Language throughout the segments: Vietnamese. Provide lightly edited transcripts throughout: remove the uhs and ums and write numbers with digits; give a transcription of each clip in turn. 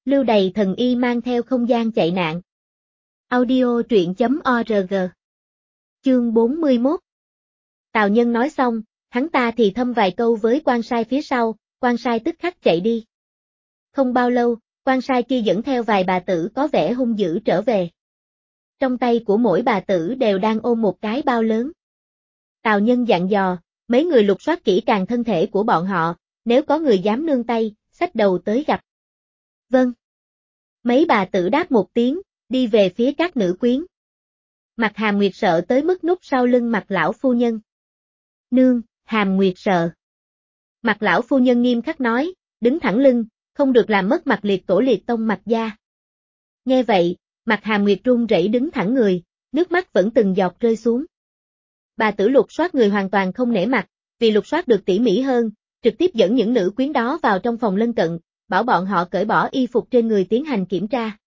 Lưu Đày thần y mang theo không gian chạy nạn. Audio truyện.org. Chương 41. Tào Nhân nói xong, hắn ta thì thầm vài câu với quan sai phía sau, quan sai tức khắc chạy đi. Không bao lâu, quan sai kia dẫn theo vài bà tử có vẻ hung dữ trở về. Trong tay của mỗi bà tử đều đang ôm một cái bao lớn. Tào Nhân dặn dò, mấy người lục soát kỹ càng thân thể của bọn họ, nếu có người dám nương tay, xách đầu tới gặp. Vâng. Mấy bà tử đáp một tiếng, đi về phía các nữ quyến. Mặt Hàm Nguyệt sợ tới mức núp sau lưng Mặt lão phu nhân. Nương, Hàm Nguyệt sợ. Mặt lão phu nhân nghiêm khắc nói, đứng thẳng lưng, không được làm mất mặt liệt tổ liệt tông Mặt gia. Nghe vậy, Mặt Hàm Nguyệt run rẩy đứng thẳng người, nước mắt vẫn từng giọt rơi xuống. Bà tử lục soát người hoàn toàn không nể mặt, vì lục soát được tỉ mỉ hơn, trực tiếp dẫn những nữ quyến đó vào trong phòng lân cận, bảo bọn họ cởi bỏ y phục trên người tiến hành kiểm tra.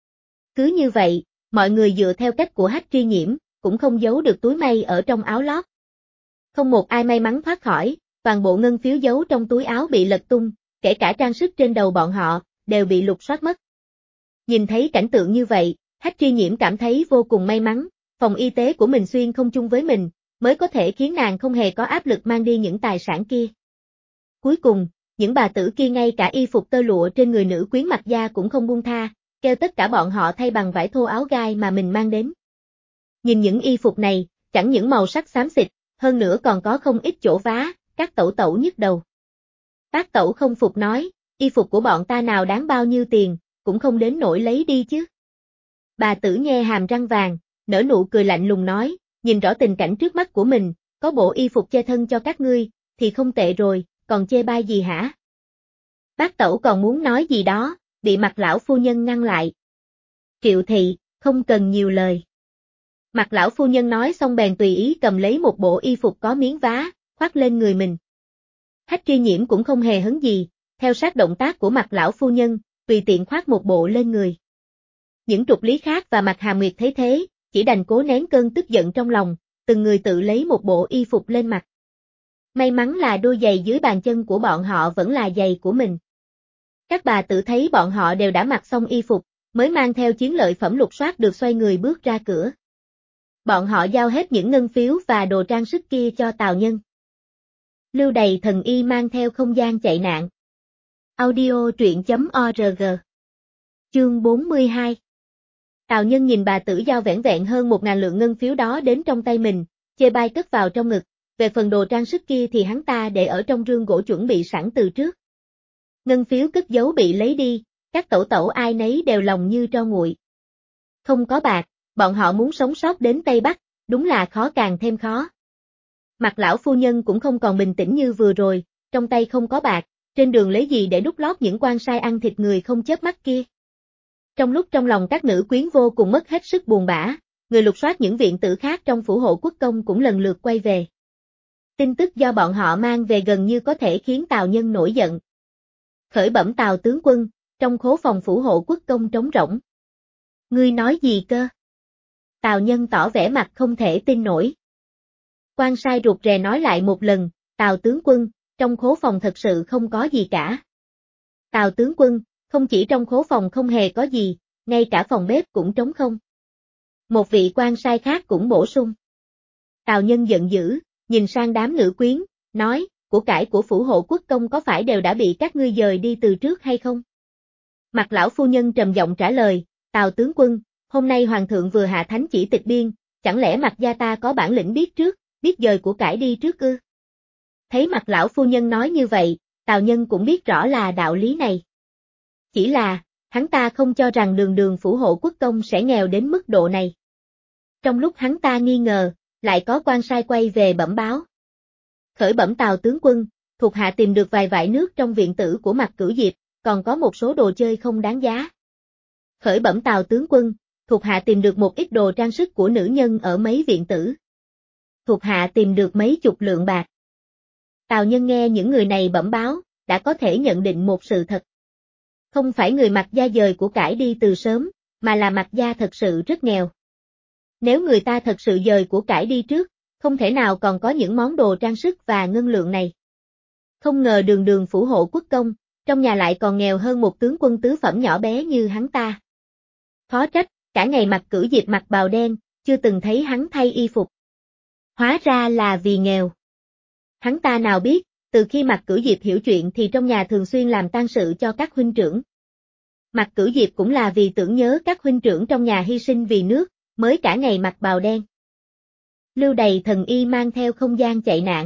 Cứ như vậy, mọi người dựa theo cách của Hách Tri Nhiễm, cũng không giấu được túi may ở trong áo lót. Không một ai may mắn thoát khỏi, toàn bộ ngân phiếu giấu trong túi áo bị lật tung, kể cả trang sức trên đầu bọn họ, đều bị lục soát mất. Nhìn thấy cảnh tượng như vậy, Hách Tri Nhiễm cảm thấy vô cùng may mắn, phòng y tế của mình xuyên không chung với mình, mới có thể khiến nàng không hề có áp lực mang đi những tài sản kia. Cuối cùng, những bà tử kia ngay cả y phục tơ lụa trên người nữ quyến Mặt gia cũng không buông tha, kêu tất cả bọn họ thay bằng vải thô áo gai mà mình mang đến. Nhìn những y phục này, chẳng những màu sắc xám xịt, hơn nữa còn có không ít chỗ vá, các tẩu tẩu nhức đầu. Bác tẩu không phục nói, y phục của bọn ta nào đáng bao nhiêu tiền, cũng không đến nỗi lấy đi chứ. Bà tử nhe hàm răng vàng, nở nụ cười lạnh lùng nói, nhìn rõ tình cảnh trước mắt của mình, có bộ y phục che thân cho các ngươi, thì không tệ rồi, còn chê bai gì hả? Bác tẩu còn muốn nói gì đó, bị Mặt lão phu nhân ngăn lại. Triệu thị, không cần nhiều lời. Mặt lão phu nhân nói xong bèn tùy ý cầm lấy một bộ y phục có miếng vá, khoác lên người mình. Hách Tri Nhiễm cũng không hề hấn gì, theo sát động tác của Mặt lão phu nhân, tùy tiện khoác một bộ lên người. Những trục lý khác và Mặt Hàm Nguyệt thấy thế, chỉ đành cố nén cơn tức giận trong lòng, từng người tự lấy một bộ y phục lên mặc. May mắn là đôi giày dưới bàn chân của bọn họ vẫn là giày của mình. Các bà tự thấy bọn họ đều đã mặc xong y phục, mới mang theo chiến lợi phẩm lục soát được xoay người bước ra cửa. Bọn họ giao hết những ngân phiếu và đồ trang sức kia cho Tào Nhân. Lưu Đày thần y mang theo không gian chạy nạn. Audio truyện.org. Chương 42. Tào Nhân nhìn bà tử giao vẻn vẹn hơn 1.000 lượng ngân phiếu đó đến trong tay mình, chê bai cất vào trong ngực, về phần đồ trang sức kia thì hắn ta để ở trong rương gỗ chuẩn bị sẵn từ trước. Ngân phiếu cất giấu bị lấy đi, các tẩu tẩu ai nấy đều lòng như tro nguội. Không có bạc, bọn họ muốn sống sót đến Tây Bắc, đúng là khó càng thêm khó. Mặt lão phu nhân cũng không còn bình tĩnh như vừa rồi, trong tay không có bạc, trên đường lấy gì để đút lót những quan sai ăn thịt người không chớp mắt kia. Trong lúc trong lòng các nữ quyến vô cùng mất hết sức buồn bã, người lục soát những viện tử khác trong phủ hộ quốc công cũng lần lượt quay về. Tin tức do bọn họ mang về gần như có thể khiến Tào Nhân nổi giận. Khởi bẩm Tào tướng quân, trong khố phòng phủ hộ quốc công trống rỗng. Ngươi nói gì cơ? Tào Nhân tỏ vẻ mặt không thể tin nổi. Quan sai rụt rè nói lại một lần, Tào tướng quân, trong khố phòng thật sự không có gì cả. Tào tướng quân, không chỉ trong khố phòng không hề có gì, ngay cả phòng bếp cũng trống không. Một vị quan sai khác cũng bổ sung. Tào Nhân giận dữ, nhìn sang đám nữ quyến, nói, của cải của phủ hộ quốc công có phải đều đã bị các ngươi dời đi từ trước hay không? Mặt lão phu nhân trầm giọng trả lời, Tào tướng quân, hôm nay hoàng thượng vừa hạ thánh chỉ tịch biên, chẳng lẽ Mặt gia ta có bản lĩnh biết trước, biết dời của cải đi trước ư? Thấy Mặt lão phu nhân nói như vậy, Tào Nhân cũng biết rõ là đạo lý này. Chỉ là, hắn ta không cho rằng đường đường phủ hộ quốc công sẽ nghèo đến mức độ này. Trong lúc hắn ta nghi ngờ, lại có quan sai quay về bẩm báo. Khởi bẩm Tào tướng quân, thuộc hạ tìm được vài vại nước trong viện tử của Mặt Cửu Diệp, còn có một số đồ chơi không đáng giá. Khởi bẩm Tào tướng quân, thuộc hạ tìm được một ít đồ trang sức của nữ nhân ở mấy viện tử. Thuộc hạ tìm được mấy chục lượng bạc. Tào Nhân nghe những người này bẩm báo, đã có thể nhận định một sự thật. Không phải người Mặt gia dời của cải đi từ sớm, mà là Mặt gia thật sự rất nghèo. Nếu người ta thật sự dời của cải đi trước, không thể nào còn có những món đồ trang sức và ngân lượng này. Không ngờ đường đường phủ hộ quốc công, trong nhà lại còn nghèo hơn một tướng quân tứ phẩm nhỏ bé như hắn ta. Khó trách, cả ngày Mạc Cửu Diệp mặc bào đen, chưa từng thấy hắn thay y phục. Hóa ra là vì nghèo. Hắn ta nào biết, từ khi Mạc Cửu Diệp hiểu chuyện thì trong nhà thường xuyên làm tang sự cho các huynh trưởng. Mạc Cửu Diệp cũng là vì tưởng nhớ các huynh trưởng trong nhà hy sinh vì nước, mới cả ngày mặc bào đen. Lưu Đày thần y mang theo không gian chạy nạn.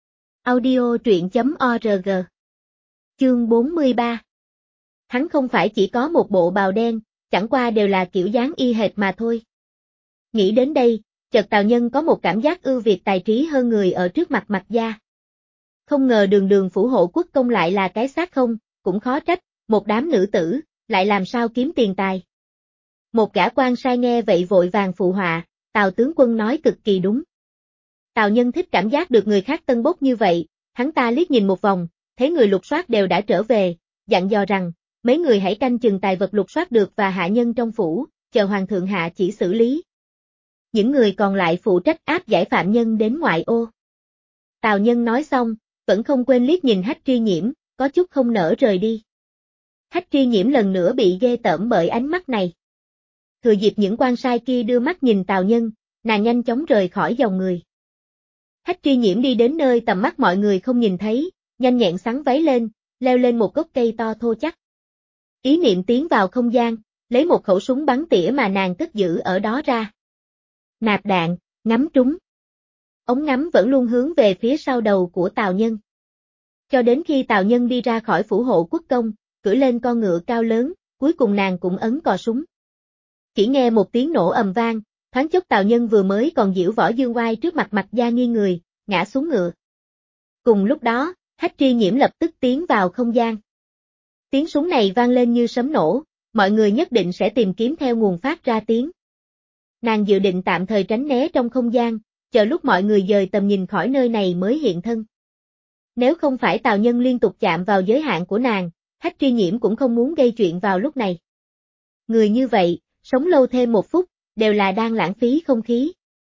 Audio truyện.org. Chương 43. Hắn không phải chỉ có một bộ bào đen, chẳng qua đều là kiểu dáng y hệt mà thôi. Nghĩ đến đây, chợt Tào Nhân có một cảm giác ưu việt tài trí hơn người ở trước mặt Mạc gia. Không ngờ đường đường phủ hộ quốc công lại là cái xác không, cũng khó trách, một đám nữ tử, lại làm sao kiếm tiền tài. Một gã quan sai nghe vậy vội vàng phụ họa, Tào tướng quân nói cực kỳ đúng. Tào Nhân thích cảm giác được người khác tân bốc như vậy, hắn ta liếc nhìn một vòng, thấy người lục soát đều đã trở về, dặn dò rằng, mấy người hãy canh chừng tài vật lục soát được và hạ nhân trong phủ, chờ hoàng thượng hạ chỉ xử lý. Những người còn lại phụ trách áp giải phạm nhân đến ngoại ô. Tào Nhân nói xong, vẫn không quên liếc nhìn Hách Tri Nhiễm, có chút không nỡ rời đi. Hách Tri Nhiễm lần nữa bị ghê tởm bởi ánh mắt này. Thừa dịp những quan sai kia đưa mắt nhìn Tào Nhân, nàng nhanh chóng rời khỏi dòng người. Hách Tri Nhiễm đi đến nơi tầm mắt mọi người không nhìn thấy, nhanh nhẹn xắn váy lên, leo lên một gốc cây to thô chắc. Ý niệm tiến vào không gian, lấy một khẩu súng bắn tỉa mà nàng cất giữ ở đó ra. Nạp đạn, ngắm trúng. Ống ngắm vẫn luôn hướng về phía sau đầu của Tào Nhân. Cho đến khi Tào Nhân đi ra khỏi phủ hộ quốc công, cưỡi lên con ngựa cao lớn, cuối cùng nàng cũng ấn cò súng. Chỉ nghe một tiếng nổ ầm vang, thoáng chốc Tào Nhân vừa mới còn giễu võ dương oai trước mặt Mạc gia nghiêng người, ngã xuống ngựa. Cùng lúc đó, Hách Tri Nhiễm lập tức tiến vào không gian. Tiếng súng này vang lên như sấm nổ, mọi người nhất định sẽ tìm kiếm theo nguồn phát ra tiếng. Nàng dự định tạm thời tránh né trong không gian, chờ lúc mọi người dời tầm nhìn khỏi nơi này mới hiện thân. Nếu không phải Tào Nhân liên tục chạm vào giới hạn của nàng, Hách Tri Nhiễm cũng không muốn gây chuyện vào lúc này. Người như vậy, sống lâu thêm một phút, đều là đang lãng phí không khí.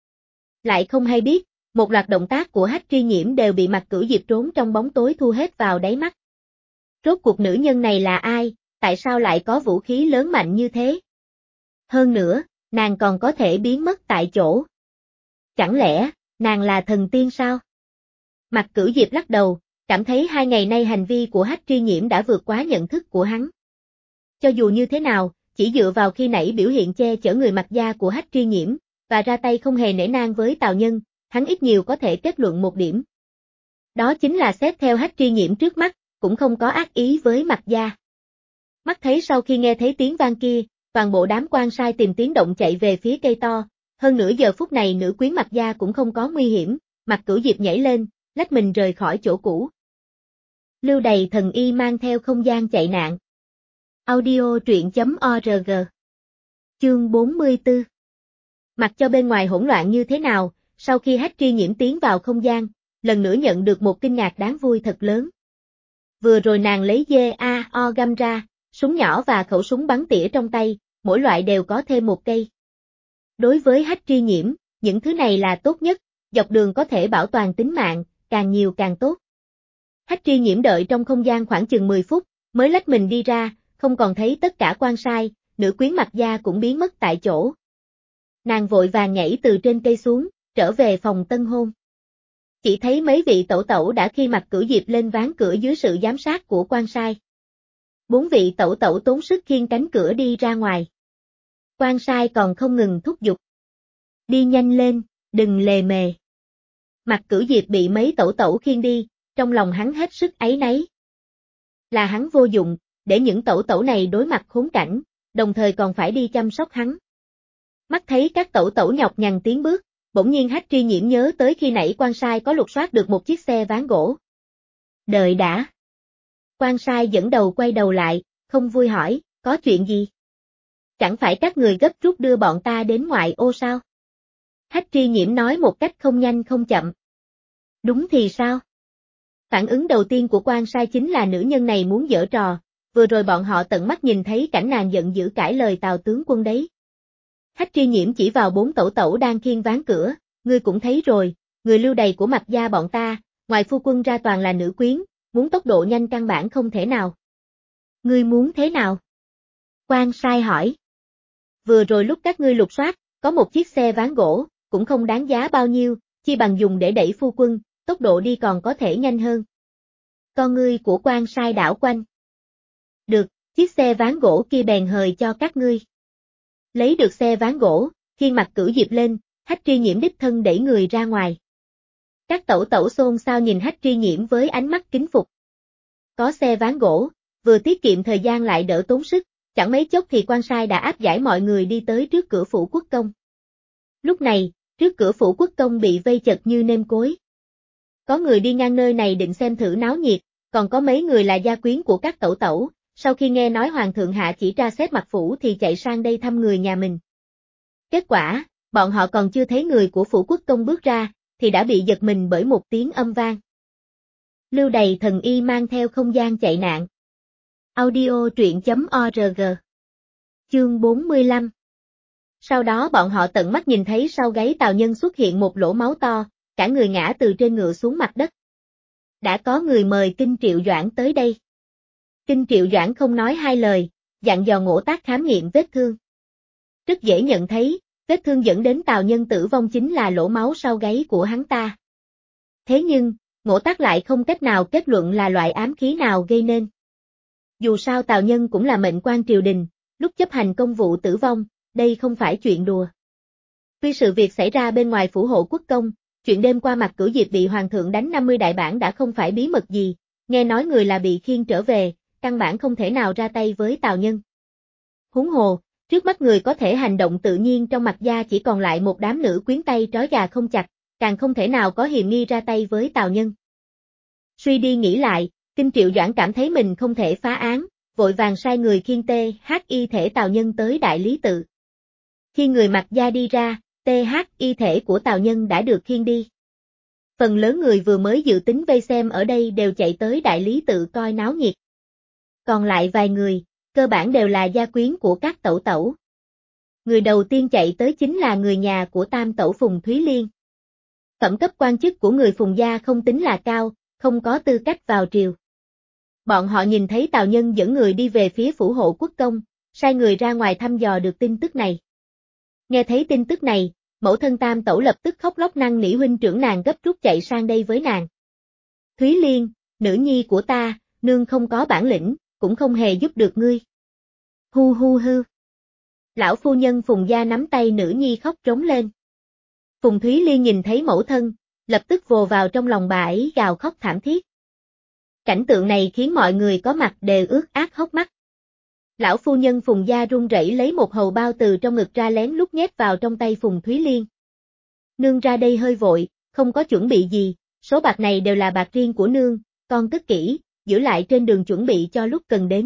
Lại không hay biết, một loạt động tác của Hách Tri Nhiễm đều bị Mạc Cửu Diệp trốn trong bóng tối thu hết vào đáy mắt. Rốt cuộc nữ nhân này là ai, tại sao lại có vũ khí lớn mạnh như thế? Hơn nữa, nàng còn có thể biến mất tại chỗ. Chẳng lẽ, nàng là thần tiên sao? Mạc Cửu Diệp lắc đầu, cảm thấy 2 ngày nay hành vi của Hách Tri Nhiễm đã vượt quá nhận thức của hắn. Cho dù như thế nào, chỉ dựa vào khi nãy biểu hiện che chở người Mạc gia của Hách Tri Nhiễm, và ra tay không hề nể nang với Tào Nhân, hắn ít nhiều có thể kết luận một điểm. Đó chính là xét theo Hách Tri Nhiễm trước mắt, cũng không có ác ý với Mạc gia. Mắt thấy sau khi nghe thấy tiếng vang kia, toàn bộ đám quan sai tìm tiếng động chạy về phía cây to, hơn nửa giờ phút này nữ quyến Mạc gia cũng không có nguy hiểm, Mạc Cửu Diệp nhảy lên, lách mình rời khỏi chỗ cũ. Lưu Đày thần y mang theo không gian chạy nạn. Audio truyện.org. Chương 44. Mặc cho bên ngoài hỗn loạn như thế nào, sau khi Hách Tri Nhiễm tiến vào không gian, lần nữa nhận được một kinh ngạc đáng vui thật lớn. Vừa rồi nàng lấy DAO găm ra, súng nhỏ và khẩu súng bắn tỉa trong tay, mỗi loại đều có thêm một cây. Đối với Hách Tri Nhiễm, những thứ này là tốt nhất, dọc đường có thể bảo toàn tính mạng, càng nhiều càng tốt. Hách Tri Nhiễm đợi trong không gian khoảng chừng 10 phút, mới lách mình đi ra, không còn thấy tất cả quan sai, nữ quyến Mạc gia cũng biến mất tại chỗ. Nàng vội vàng nhảy từ trên cây xuống, trở về phòng tân hôn. Chỉ thấy mấy vị tẩu tẩu đã khi Mạc Cửu Diệp lên ván cửa dưới sự giám sát của quan sai. 4 vị tẩu tẩu tốn sức khiêng cánh cửa đi ra ngoài. Quan sai còn không ngừng thúc giục. Đi nhanh lên, đừng lề mề. Mạc Cửu Diệp bị mấy tẩu tẩu khiêng đi, trong lòng hắn hết sức áy náy. Là hắn vô dụng, để những tẩu tẩu này đối mặt khốn cảnh, đồng thời còn phải đi chăm sóc hắn. Mắt thấy các tẩu tẩu nhọc nhằn tiến bước, bỗng nhiên Hách Tri Nhiễm nhớ tới khi nãy quan sai có lục soát được một chiếc xe ván gỗ. Đợi đã. Quan sai dẫn đầu quay đầu lại, không vui hỏi, có chuyện gì? Chẳng phải các người gấp rút đưa bọn ta đến ngoại ô sao? Hách Tri Nhiễm nói một cách không nhanh không chậm. Đúng thì sao? Phản ứng đầu tiên của quan sai chính là nữ nhân này muốn giở trò, vừa rồi bọn họ tận mắt nhìn thấy cảnh nàng giận dữ cãi lời Tào tướng quân đấy. Hách Tri Nhiễm chỉ vào 4 tẩu tẩu đang khiêng ván cửa, ngươi cũng thấy rồi, người Lưu Đày của Mạc gia bọn ta, ngoài phu quân ra toàn là nữ quyến, muốn tốc độ nhanh căn bản không thể nào. Ngươi muốn thế nào? Quan sai hỏi. Vừa rồi lúc các ngươi lục soát, có một chiếc xe ván gỗ, cũng không đáng giá bao nhiêu, chi bằng dùng để đẩy phu quân, tốc độ đi còn có thể nhanh hơn. Con ngươi của quan sai đảo quanh. Được, chiếc xe ván gỗ kia bèn hời cho các ngươi. Lấy được xe ván gỗ, Khiên Mặc Cửu Diệp lên, Hách Tri Nhiễm đích thân đẩy người ra ngoài. Các tẩu tẩu xôn xao nhìn Hách Tri Nhiễm với ánh mắt kính phục. Có xe ván gỗ, vừa tiết kiệm thời gian lại đỡ tốn sức, chẳng mấy chốc thì quan sai đã áp giải mọi người đi tới trước cửa phủ quốc công. Lúc này, trước cửa phủ quốc công bị vây chật như nêm cối. Có người đi ngang nơi này định xem thử náo nhiệt, còn có mấy người là gia quyến của các tẩu tẩu, sau khi nghe nói hoàng thượng hạ chỉ tra xét mặt phủ thì chạy sang đây thăm người nhà mình. Kết quả, bọn họ còn chưa thấy người của phủ quốc công bước ra, thì đã bị giật mình bởi một tiếng âm vang. Lưu Đày thần y mang theo không gian chạy nạn. Audio truyện.org. Chương 45. Sau đó bọn họ tận mắt nhìn thấy sau gáy Tào Nhân xuất hiện một lỗ máu to, cả người ngã từ trên ngựa xuống mặt đất. Đã có người mời Kinh Triệu Doãn tới đây. Kinh Triệu Doãn không nói hai lời, dặn dò Ngỗ Tác khám nghiệm vết thương. Rất dễ nhận thấy, vết thương dẫn đến Tào Nhân tử vong chính là lỗ máu sau gáy của hắn ta. Thế nhưng, Ngỗ Tác lại không cách nào kết luận là loại ám khí nào gây nên. Dù sao Tào Nhân cũng là mệnh quan triều đình, lúc chấp hành công vụ tử vong, đây không phải chuyện đùa. Tuy sự việc xảy ra bên ngoài phủ hộ quốc công, chuyện đêm qua Mặc Cửu Diệp bị hoàng thượng đánh 50 đại bản đã không phải bí mật gì, nghe nói người là bị khiêng trở về, căn bản không thể nào ra tay với Tào Nhân. Huống hồ, trước mắt người có thể hành động tự nhiên trong Mạc gia chỉ còn lại một đám nữ quyến tay trói gà không chặt, càng không thể nào có hiềm nghi ra tay với Tào Nhân. Suy đi nghĩ lại, Kinh Triệu Doãn cảm thấy mình không thể phá án, vội vàng sai người khiêng THY thể Tào Nhân tới Đại Lý Tự. Khi người Mạc gia đi ra, THY thể của Tào Nhân đã được khiêng đi. Phần lớn người vừa mới dự tính vây xem ở đây đều chạy tới Đại Lý Tự coi náo nhiệt. Còn lại vài người, cơ bản đều là gia quyến của các tẩu tẩu. Người đầu tiên chạy tới chính là người nhà của tam tẩu Phùng Thúy Liên. Phẩm cấp quan chức của người Phùng gia không tính là cao, không có tư cách vào triều. Bọn họ nhìn thấy Tào Nhân dẫn người đi về phía phủ hộ quốc công, sai người ra ngoài thăm dò được tin tức này. Nghe thấy tin tức này, mẫu thân tam tẩu lập tức khóc lóc năn nỉ huynh trưởng nàng gấp rút chạy sang đây với nàng. Thúy Liên, nữ nhi của ta, nương không có bản lĩnh, cũng không hề giúp được ngươi. Hu hu hư. Lão phu nhân Phùng gia nắm tay nữ nhi khóc trống lên. Phùng Thúy Liên nhìn thấy mẫu thân, lập tức vồ vào trong lòng bà ấy gào khóc thảm thiết. Cảnh tượng này khiến mọi người có mặt đều ướt át hốc mắt. Lão phu nhân Phùng gia run rẩy lấy một hầu bao từ trong ngực ra lén lút nhét vào trong tay Phùng Thúy Liên. Nương ra đây hơi vội, không có chuẩn bị gì, số bạc này đều là bạc riêng của nương, con cất kỹ, giữ lại trên đường chuẩn bị cho lúc cần đến.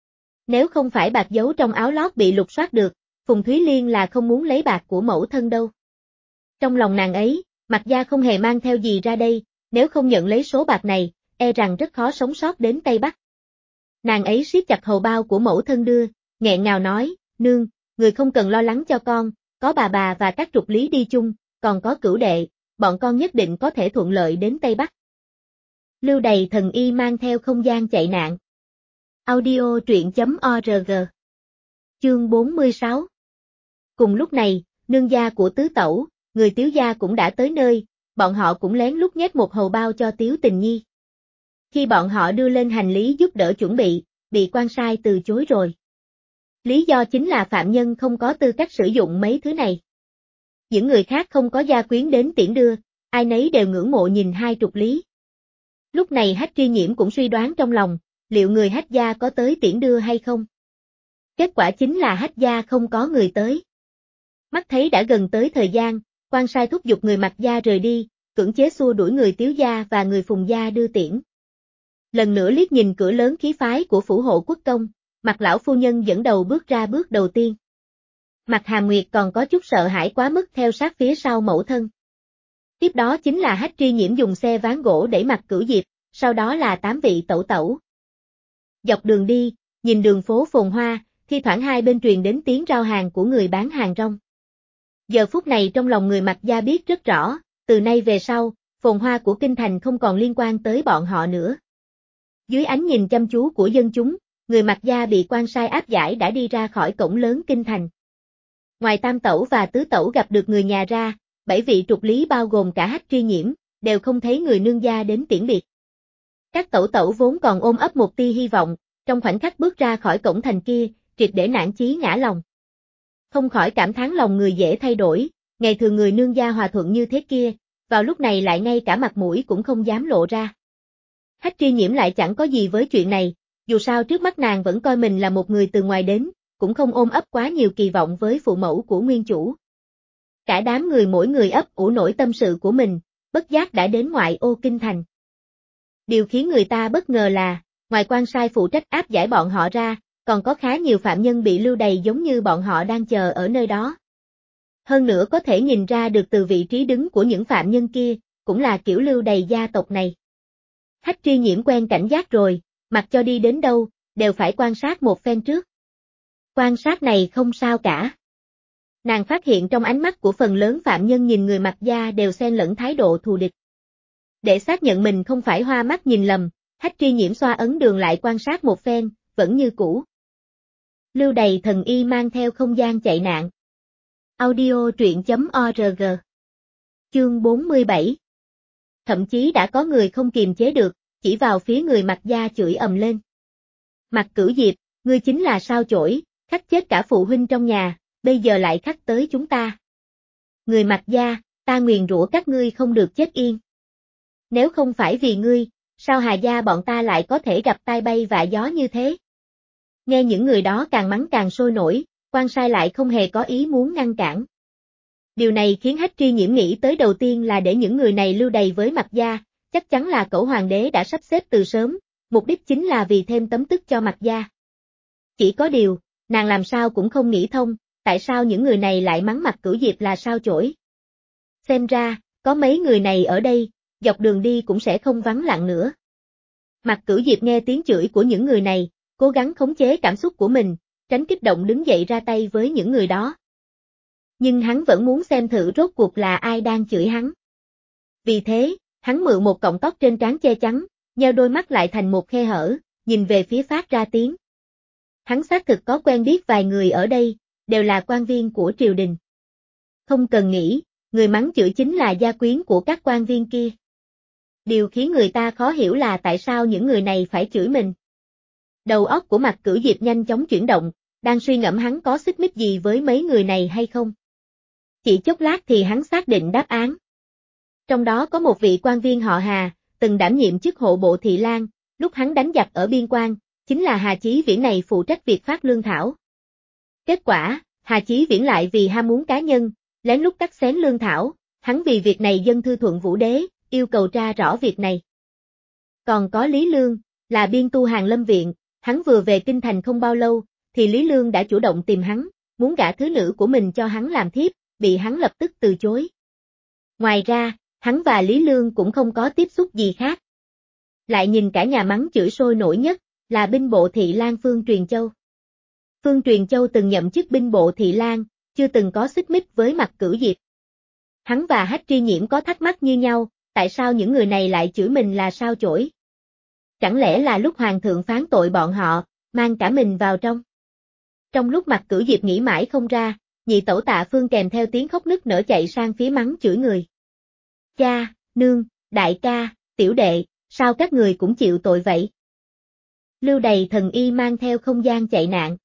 Nếu không phải bạc giấu trong áo lót bị lục soát được, Phùng Thúy Liên là không muốn lấy bạc của mẫu thân đâu. Trong lòng nàng ấy, Mạc gia không hề mang theo gì ra đây, nếu không nhận lấy số bạc này, e rằng rất khó sống sót đến Tây Bắc. Nàng ấy siết chặt hầu bao của mẫu thân đưa, nghẹn ngào nói, nương, người không cần lo lắng cho con, có bà và các trục lý đi chung, còn có Cửu đệ, bọn con nhất định có thể thuận lợi đến Tây Bắc. Lưu Đày thần y mang theo không gian chạy nạn. Audio truyện.org. Chương 46. Cùng lúc này, nương gia của tứ tẩu, người Tiếu gia cũng đã tới nơi, bọn họ cũng lén lút nhét một hầu bao cho Tiếu Tình Nhi. Khi bọn họ đưa lên hành lý giúp đỡ chuẩn bị quan sai từ chối rồi. Lý do chính là phạm nhân không có tư cách sử dụng mấy thứ này. Những người khác không có gia quyến đến tiễn đưa, ai nấy đều ngưỡng mộ nhìn hai trục lý. Lúc này Hách Tri Nhiễm cũng suy đoán trong lòng, liệu người Hách gia có tới tiễn đưa hay không? Kết quả chính là Hách gia không có người tới. Mắt thấy đã gần tới thời gian, quan sai thúc giục người Mạc gia rời đi, cưỡng chế xua đuổi người Tiếu gia và người Phùng gia đưa tiễn. Lần nữa liếc nhìn cửa lớn khí phái của phủ hộ quốc công, Mạc lão phu nhân dẫn đầu bước ra bước đầu tiên. Mạc Hàm Nguyệt còn có chút sợ hãi quá mức theo sát phía sau mẫu thân. Tiếp đó chính là Hách Tri Nhiễm dùng xe ván gỗ đẩy Mạc Cửu Diệp, sau đó là 8 vị tẩu tẩu. Dọc đường đi, nhìn đường phố phồn hoa, thi thoảng hai bên truyền đến tiếng rao hàng của người bán hàng rong. Giờ phút này trong lòng người Mạc gia biết rất rõ, từ nay về sau, phồn hoa của kinh thành không còn liên quan tới bọn họ nữa. Dưới ánh nhìn chăm chú của dân chúng, người Mạc gia bị quan sai áp giải đã đi ra khỏi cổng lớn kinh thành. Ngoài tam tẩu và tứ tẩu gặp được người nhà ra, 7 vị trục lý bao gồm cả Hách Tri Nhiễm, đều không thấy người nương gia đến tiễn biệt. Các tẩu tẩu vốn còn ôm ấp một tia hy vọng, trong khoảnh khắc bước ra khỏi cổng thành kia, triệt để nản chí ngã lòng. Không khỏi cảm thán lòng người dễ thay đổi, ngày thường người nương gia hòa thuận như thế kia, vào lúc này lại ngay cả mặt mũi cũng không dám lộ ra. Hách Tri Nhiễm lại chẳng có gì với chuyện này, dù sao trước mắt nàng vẫn coi mình là một người từ ngoài đến, cũng không ôm ấp quá nhiều kỳ vọng với phụ mẫu của nguyên chủ. Cả đám người mỗi người ấp ủ nỗi tâm sự của mình, bất giác đã đến ngoại ô kinh thành. Điều khiến người ta bất ngờ là, ngoài quan sai phụ trách áp giải bọn họ ra, còn có khá nhiều phạm nhân bị lưu đày giống như bọn họ đang chờ ở nơi đó. Hơn nữa có thể nhìn ra được từ vị trí đứng của những phạm nhân kia, cũng là kiểu lưu đày gia tộc này. Hách Tri Nhiễm quen cảnh giác rồi, mặc cho đi đến đâu, đều phải quan sát một phen trước. Quan sát này không sao cả. Nàng phát hiện trong ánh mắt của phần lớn phạm nhân nhìn người Mạc gia đều xen lẫn thái độ thù địch. Để xác nhận mình không phải hoa mắt nhìn lầm, Hách Tri Nhiễm xoa ấn đường lại quan sát một phen, vẫn như cũ. Lưu đày thần y mang theo không gian chạy nạn. Audio truyện.org. Chương 47. Thậm chí đã có người không kiềm chế được, chỉ vào phía người Mạc gia chửi ầm lên. Mạc Cửu Diệp, ngươi chính là sao chổi, khắc chết cả phụ huynh trong nhà, bây giờ lại khắc tới chúng ta. Người Mạc gia, ta nguyền rủa các ngươi không được chết yên. Nếu không phải vì ngươi, sao Hà gia bọn ta lại có thể gặp tai bay vạ gió như thế? Nghe những người đó càng mắng càng sôi nổi, quan sai lại không hề có ý muốn ngăn cản. Điều này khiến Hách Tri Nhiễm nghĩ tới đầu tiên là để những người này lưu đày với Mạc gia, chắc chắn là cẩu hoàng đế đã sắp xếp từ sớm, mục đích chính là vì thêm tấm tức cho Mạc gia. Chỉ có điều, nàng làm sao cũng không nghĩ thông, tại sao những người này lại mắng Mạc Cửu Diệp là sao chổi. Xem ra, có mấy người này ở đây, dọc đường đi cũng sẽ không vắng lặng nữa. Mạc Cửu Diệp nghe tiếng chửi của những người này, cố gắng khống chế cảm xúc của mình, tránh kích động đứng dậy ra tay với những người đó. Nhưng hắn vẫn muốn xem thử rốt cuộc là ai đang chửi hắn. Vì thế, hắn mượn một cọng tóc trên trán che chắn, nheo đôi mắt lại thành một khe hở, nhìn về phía phát ra tiếng. Hắn xác thực có quen biết vài người ở đây, đều là quan viên của triều đình. Không cần nghĩ, người mắng chửi chính là gia quyến của các quan viên kia. Điều khiến người ta khó hiểu là tại sao những người này phải chửi mình. Đầu óc của Mạc Cửu Diệp nhanh chóng chuyển động, đang suy ngẫm hắn có xích mích gì với mấy người này hay không. Chỉ chốc lát thì hắn xác định đáp án. Trong đó có một vị quan viên họ Hà, từng đảm nhiệm chức hộ bộ thị lang, lúc hắn đánh giặc ở biên quan, chính là Hà Chí Viễn này phụ trách việc phát lương thảo. Kết quả, Hà Chí Viễn lại vì ham muốn cá nhân, lén lút cắt xén lương thảo, hắn vì việc này dâng thư thuận Vũ Đế, yêu cầu tra rõ việc này. Còn có Lý Lương, là biên tu Hàn Lâm Viện, hắn vừa về kinh thành không bao lâu, thì Lý Lương đã chủ động tìm hắn, muốn gả thứ nữ của mình cho hắn làm thiếp, bị hắn lập tức từ chối. Ngoài ra, hắn và Lý Lương cũng không có tiếp xúc gì khác. Lại nhìn cả nhà mắng chửi sôi nổi nhất, là binh bộ thị lang Phương Truyền Châu. Phương Truyền Châu từng nhậm chức binh bộ thị lang, chưa từng có xích mích với Mạc Cửu Diệp. Hắn và Hách Tri Nhiễm có thắc mắc như nhau, tại sao những người này lại chửi mình là sao chổi? Chẳng lẽ là lúc hoàng thượng phán tội bọn họ, mang cả mình vào trong? Trong lúc Mạc Cửu Diệp nghĩ mãi không ra, nhị tẩu Tạ Phương kèm theo tiếng khóc nức nở chạy sang phía mắng chửi người. Cha, nương, đại ca, tiểu đệ, sao các người cũng chịu tội vậy? Lưu đày thần y mang theo không gian chạy nạn.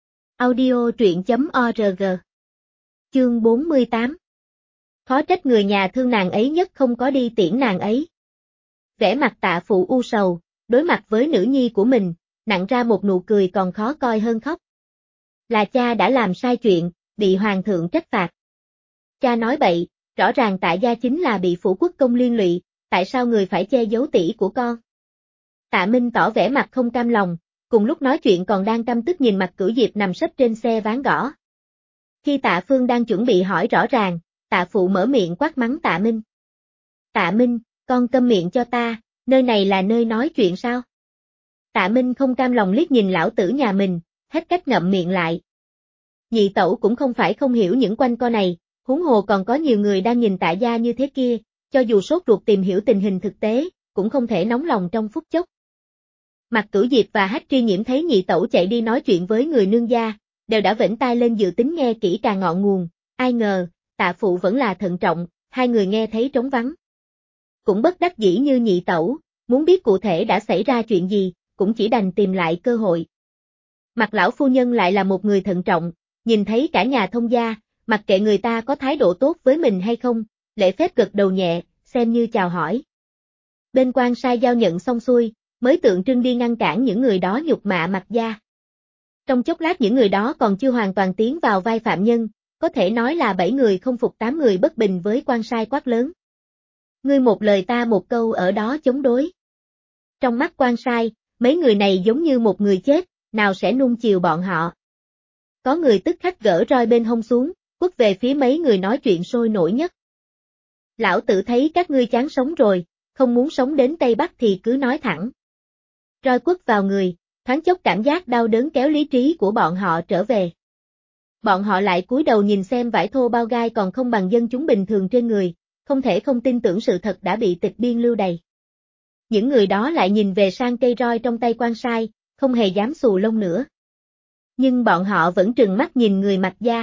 Audio truyện.org. Chương 48. Khó trách người nhà thương nàng ấy nhất không có đi tiễn nàng ấy. Vẻ mặt Tạ Phụ u sầu, đối mặt với nữ nhi của mình, nặn ra một nụ cười còn khó coi hơn khóc. Là cha đã làm sai chuyện, bị hoàng thượng trách phạt. Cha nói bậy, rõ ràng Tạ gia chính là bị phủ quốc công liên lụy, tại sao người phải che giấu tỷ của con? Tạ Minh tỏ vẻ mặt không cam lòng, cùng lúc nói chuyện còn đang căm tức nhìn Mạc Cửu Diệp nằm sấp trên xe ván gõ. Khi Tạ Phương đang chuẩn bị hỏi rõ ràng, Tạ Phụ mở miệng quát mắng Tạ Minh. Tạ Minh, con câm miệng cho ta, nơi này là nơi nói chuyện sao? Tạ Minh không cam lòng liếc nhìn lão tử nhà mình, hết cách ngậm miệng lại. Nhị tẩu cũng không phải không hiểu những quanh co này, huống hồ còn có nhiều người đang nhìn Tạ gia như thế kia, cho dù sốt ruột tìm hiểu tình hình thực tế, cũng không thể nóng lòng trong phút chốc. Mạc Cửu Diệp và Hách Tri Nhiễm thấy nhị tẩu chạy đi nói chuyện với người nương gia, đều đã vểnh tai lên dự tính nghe kỹ càng ngọn nguồn, ai ngờ, Tạ phụ vẫn là thận trọng, hai người nghe thấy trống vắng. Cũng bất đắc dĩ như nhị tẩu, muốn biết cụ thể đã xảy ra chuyện gì, cũng chỉ đành tìm lại cơ hội. Mạc lão phu nhân lại là một người thận trọng, nhìn thấy cả nhà thông gia, mặc kệ người ta có thái độ tốt với mình hay không, lễ phép gật đầu nhẹ, xem như chào hỏi. Bên quan sai giao nhận xong xuôi, mới tượng trưng đi ngăn cản những người đó nhục mạ Mạc gia. Trong chốc lát những người đó còn chưa hoàn toàn tiến vào vai phạm nhân, có thể nói là 7 người không phục 8 người bất bình với quan sai quát lớn. Ngươi một lời ta một câu ở đó chống đối. Trong mắt quan sai, mấy người này giống như một người chết, nào sẽ nuông chiều bọn họ. Có người tức khắc gỡ roi bên hông xuống, quất về phía mấy người nói chuyện sôi nổi nhất. Lão tử thấy các ngươi chán sống rồi, không muốn sống đến Tây Bắc thì cứ nói thẳng. Roi quất vào người, thoáng chốc cảm giác đau đớn kéo lý trí của bọn họ trở về. Bọn họ lại cúi đầu nhìn xem vải thô bao gai còn không bằng dân chúng bình thường trên người, không thể không tin tưởng sự thật đã bị tịch biên lưu đày. Những người đó lại nhìn về sang cây roi trong tay quan sai, không hề dám xù lông nữa. Nhưng bọn họ vẫn trừng mắt nhìn người Mạc gia.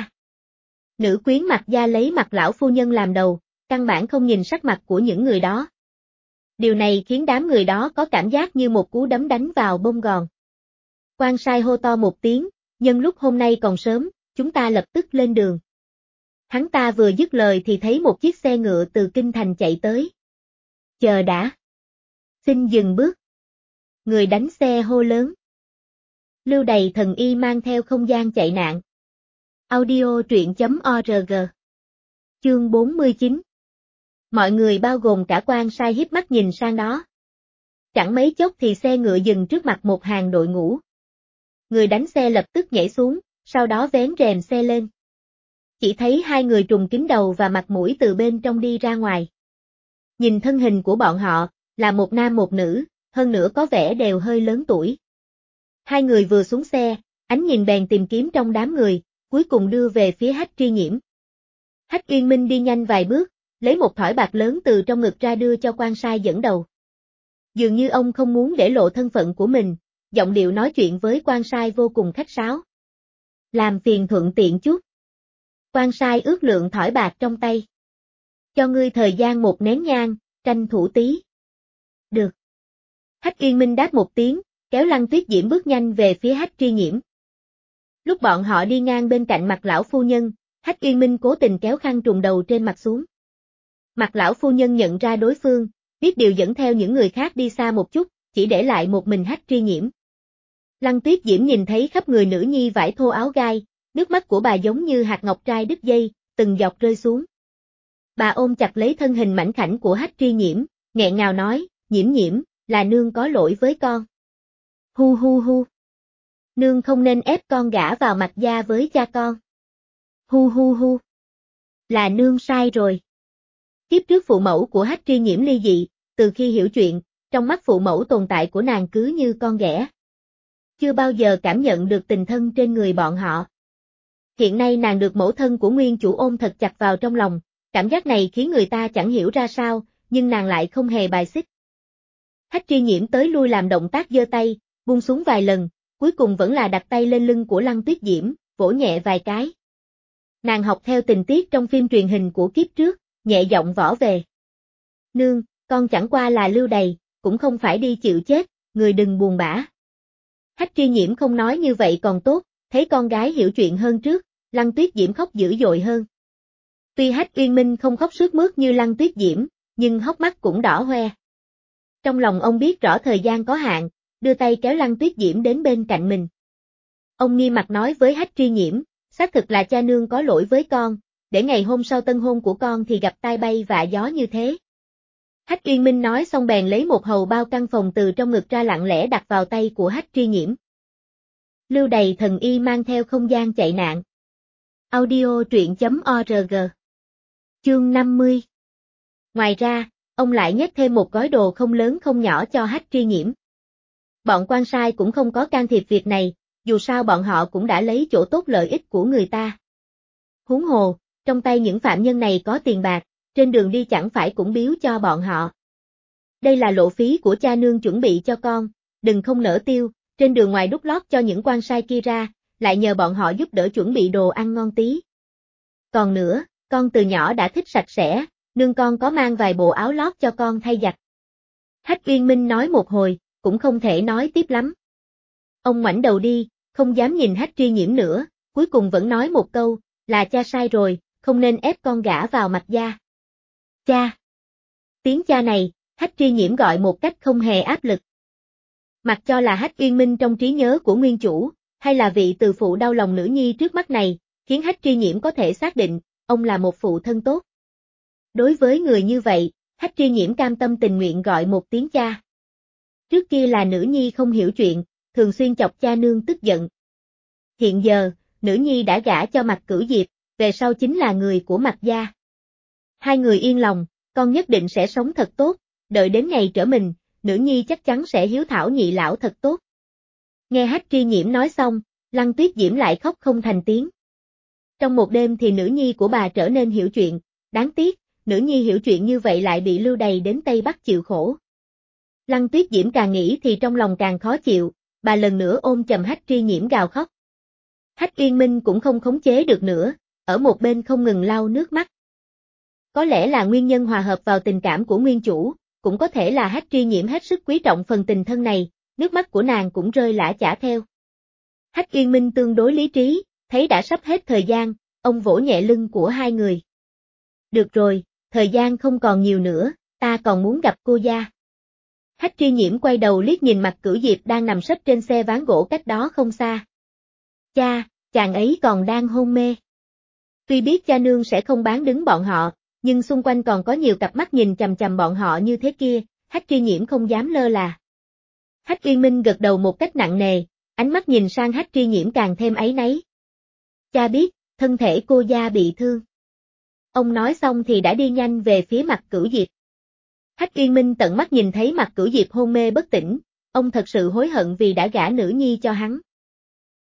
Nữ quyến Mạc gia lấy mặt lão phu nhân làm đầu, căn bản không nhìn sắc mặt của những người đó. Điều này khiến đám người đó có cảm giác như một cú đấm đánh vào bông gòn. Quan sai hô to một tiếng, nhân lúc hôm nay còn sớm, chúng ta lập tức lên đường. Hắn ta vừa dứt lời thì thấy một chiếc xe ngựa từ kinh thành chạy tới. Chờ đã. Xin dừng bước. Người đánh xe hô lớn. Lưu đày thần y mang theo không gian chạy nạn. Audio truyện.org. Chương 49. Mọi người bao gồm cả quan sai híp mắt nhìn sang đó. Chẳng mấy chốc thì xe ngựa dừng trước mặt một hàng đội ngũ. Người đánh xe lập tức nhảy xuống, sau đó vén rèm xe lên. Chỉ thấy hai người trùng kín đầu và mặt mũi từ bên trong đi ra ngoài. Nhìn thân hình của bọn họ, là một nam một nữ, hơn nữa có vẻ đều hơi lớn tuổi. Hai người vừa xuống xe, ánh nhìn bèn tìm kiếm trong đám người, cuối cùng đưa về phía Hách Tri Nhiễm. Hách Uyên Minh đi nhanh vài bước, lấy một thỏi bạc lớn từ trong ngực ra đưa cho quan sai dẫn đầu. Dường như ông không muốn để lộ thân phận của mình, giọng điệu nói chuyện với quan sai vô cùng khách sáo. Làm phiền thuận tiện chút. Quan sai ước lượng thỏi bạc trong tay. Cho ngươi thời gian một nén nhang, tranh thủ tí. Được. Hách Uyên Minh đáp một tiếng, kéo Lăng Tuyết Diễm bước nhanh về phía Hách Tri Nhiễm. Lúc bọn họ đi ngang bên cạnh mặt lão phu nhân, Hách Uyên Minh cố tình kéo khăn trùm đầu trên mặt xuống. Mặt lão phu nhân nhận ra đối phương, biết điều dẫn theo những người khác đi xa một chút, chỉ để lại một mình Hách Tri Nhiễm. Lăng Tuyết Diễm nhìn thấy khắp người nữ nhi vải thô áo gai, nước mắt của bà giống như hạt ngọc trai đứt dây, từng giọt rơi xuống. Bà ôm chặt lấy thân hình mảnh khảnh của Hách Tri Nhiễm, nghẹn ngào nói, Nhiễm Nhiễm, là nương có lỗi với con. Hu hu hu. Nương không nên ép con gả vào Mạc gia với cha con. Hu hu hu. Là nương sai rồi. Kiếp trước phụ mẫu của Hách Tri Nhiễm ly dị, từ khi hiểu chuyện, trong mắt phụ mẫu tồn tại của nàng cứ như con ghẻ. Chưa bao giờ cảm nhận được tình thân trên người bọn họ. Hiện nay nàng được mẫu thân của nguyên chủ ôm thật chặt vào trong lòng, cảm giác này khiến người ta chẳng hiểu ra sao, nhưng nàng lại không hề bài xích. Hách Tri Nhiễm tới lui làm động tác giơ tay, buông xuống vài lần, cuối cùng vẫn là đặt tay lên lưng của Lăng Tuyết Diễm, vỗ nhẹ vài cái. Nàng học theo tình tiết trong phim truyền hình của kiếp trước, nhẹ giọng võ về. Nương, con chẳng qua là lưu đày, cũng không phải đi chịu chết, người đừng buồn bã. Hách Tri Nhiễm không nói như vậy còn tốt, thấy con gái hiểu chuyện hơn trước, Lăng Tuyết Diễm khóc dữ dội hơn. Tuy Hách Uyên Minh không khóc sướt mướt như Lăng Tuyết Diễm, nhưng hốc mắt cũng đỏ hoe. Trong lòng ông biết rõ thời gian có hạn, đưa tay kéo Lăng Tuyết Diễm đến bên cạnh mình. Ông nghiêm mặt nói với Hách Tri Nhiễm, xác thực là cha nương có lỗi với con, để ngày hôm sau tân hôn của con thì gặp tai bay vạ gió như thế. Hách Uyên Minh nói xong bèn lấy một hầu bao căn phòng từ trong ngực ra lặng lẽ đặt vào tay của Hách Tri Nhiễm. Lưu đày thần y mang theo không gian chạy nạn. Audio truyện.org. Chương 50. Ngoài ra, ông lại nhét thêm một gói đồ không lớn không nhỏ cho Hách Tri Nhiễm. Bọn quan sai cũng không có can thiệp việc này, dù sao bọn họ cũng đã lấy chỗ tốt lợi ích của người ta. Huống hồ, trong tay những phạm nhân này có tiền bạc, trên đường đi chẳng phải cũng biếu cho bọn họ. Đây là lộ phí của cha nương chuẩn bị cho con, đừng không nỡ tiêu, trên đường ngoài đút lót cho những quan sai kia ra, lại nhờ bọn họ giúp đỡ chuẩn bị đồ ăn ngon tí. Còn nữa, con từ nhỏ đã thích sạch sẽ, nương con có mang vài bộ áo lót cho con thay giặt. Hách Uyên Minh nói một hồi, cũng không thể nói tiếp lắm. Ông ngoảnh đầu đi, không dám nhìn Hách Tri Nhiễm nữa, cuối cùng vẫn nói một câu, là cha sai rồi, không nên ép con gả vào Mạc gia. Cha. Tiếng cha này, Hách Tri Nhiễm gọi một cách không hề áp lực. Mặc cho là Hách Uyên Minh trong trí nhớ của nguyên chủ, hay là vị từ phụ đau lòng nữ nhi trước mắt này, khiến Hách Tri Nhiễm có thể xác định, ông là một phụ thân tốt. Đối với người như vậy, Hách Tri Nhiễm cam tâm tình nguyện gọi một tiếng cha. Trước kia là nữ nhi không hiểu chuyện, thường xuyên chọc cha nương tức giận. Hiện giờ, nữ nhi đã gả cho Mạc Cửu Diệp, về sau chính là người của Mạc gia. Hai người yên lòng, con nhất định sẽ sống thật tốt, đợi đến ngày trở mình, nữ nhi chắc chắn sẽ hiếu thảo nhị lão thật tốt. Nghe Hách Tri Nhiễm nói xong, Lăng Tuyết Diễm lại khóc không thành tiếng. Trong một đêm thì nữ nhi của bà trở nên hiểu chuyện, đáng tiếc, nữ nhi hiểu chuyện như vậy lại bị lưu đày đến Tây Bắc chịu khổ. Lăng Tuyết Diễm càng nghĩ thì trong lòng càng khó chịu, bà lần nữa ôm chầm Hách Tri Nhiễm gào khóc. Hách Uyên Minh cũng không khống chế được nữa, ở một bên không ngừng lau nước mắt. Có lẽ là nguyên nhân hòa hợp vào tình cảm của nguyên chủ, cũng có thể là Hách Tri Nhiễm hết sức quý trọng phần tình thân này, nước mắt của nàng cũng rơi lã chã theo. Hách Uyên Minh tương đối lý trí, thấy đã sắp hết thời gian, ông vỗ nhẹ lưng của hai người. Được rồi, thời gian không còn nhiều nữa, ta còn muốn gặp cô gia. Hách Tri Nhiễm quay đầu liếc nhìn Mạc Cửu Diệp đang nằm sấp trên xe ván gỗ cách đó không xa. Cha, chàng ấy còn đang hôn mê. Tuy biết cha nương sẽ không bán đứng bọn họ, nhưng xung quanh còn có nhiều cặp mắt nhìn chằm chằm bọn họ như thế kia, Hách Tri Nhiễm không dám lơ là. Hách Uyên Minh gật đầu một cách nặng nề, ánh mắt nhìn sang Hách Tri Nhiễm càng thêm áy náy. Cha biết, thân thể cô gia bị thương. Ông nói xong thì đã đi nhanh về phía Mạc Cửu Diệp. Hách Uyên Minh tận mắt nhìn thấy Mạc Cửu Diệp hôn mê bất tỉnh, ông thật sự hối hận vì đã gả nữ nhi cho hắn.